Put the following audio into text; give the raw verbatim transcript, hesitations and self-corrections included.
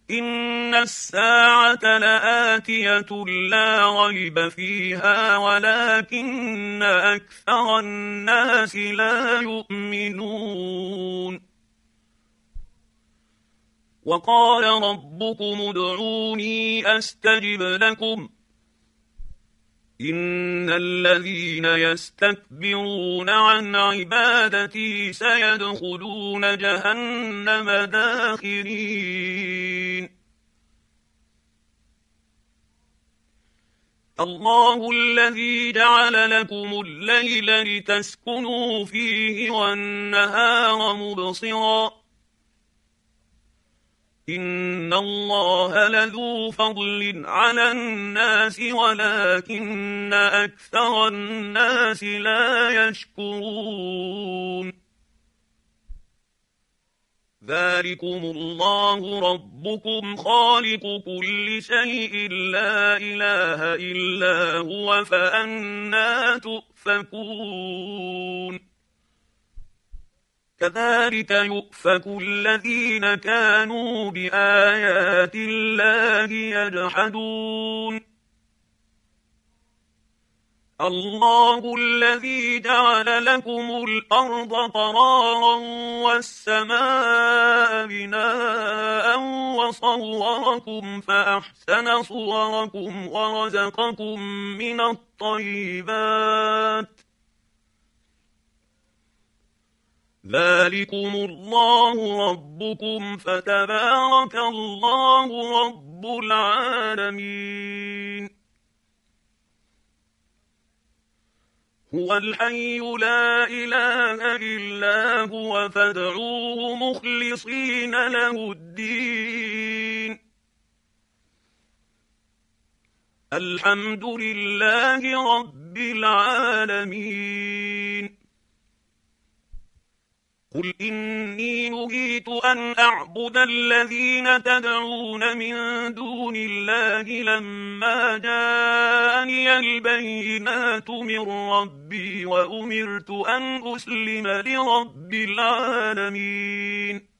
إن الساعة لآتية لا ريب فيها ولكن أكثر الناس لا يؤمنون. وقال ربكم ادعوني أستجب لكم إن الذين يستكبرون عن عبادتي سيدخلون جهنم داخرين. الله الذي جعل لكم الليل لتسكنوا فيه والنهار مبصرا إن الله لذو فضل على الناس ولكن أكثر الناس لا يشكرون. ذلكم الله ربكم خالق كل شيء لا إله إلا هو فأنى تؤفكون. كذلك يؤفك الذين كانوا بآيات الله يجحدون. الله الذي جعل لكم الأرض قرارا والسماء بناء وصوركم فأحسن صوركم ورزقكم من الطيبات ذلكم الله ربكم فتبارك الله رب العالمين. هو الحي لا إله إلا هو فادعوه مخلصين له الدين الحمد لله رب العالمين. قل إني نهيت أن أعبد الذين تدعون من دون الله لما جاءني البينات من ربي وأمرت أن أسلم لرب العالمين.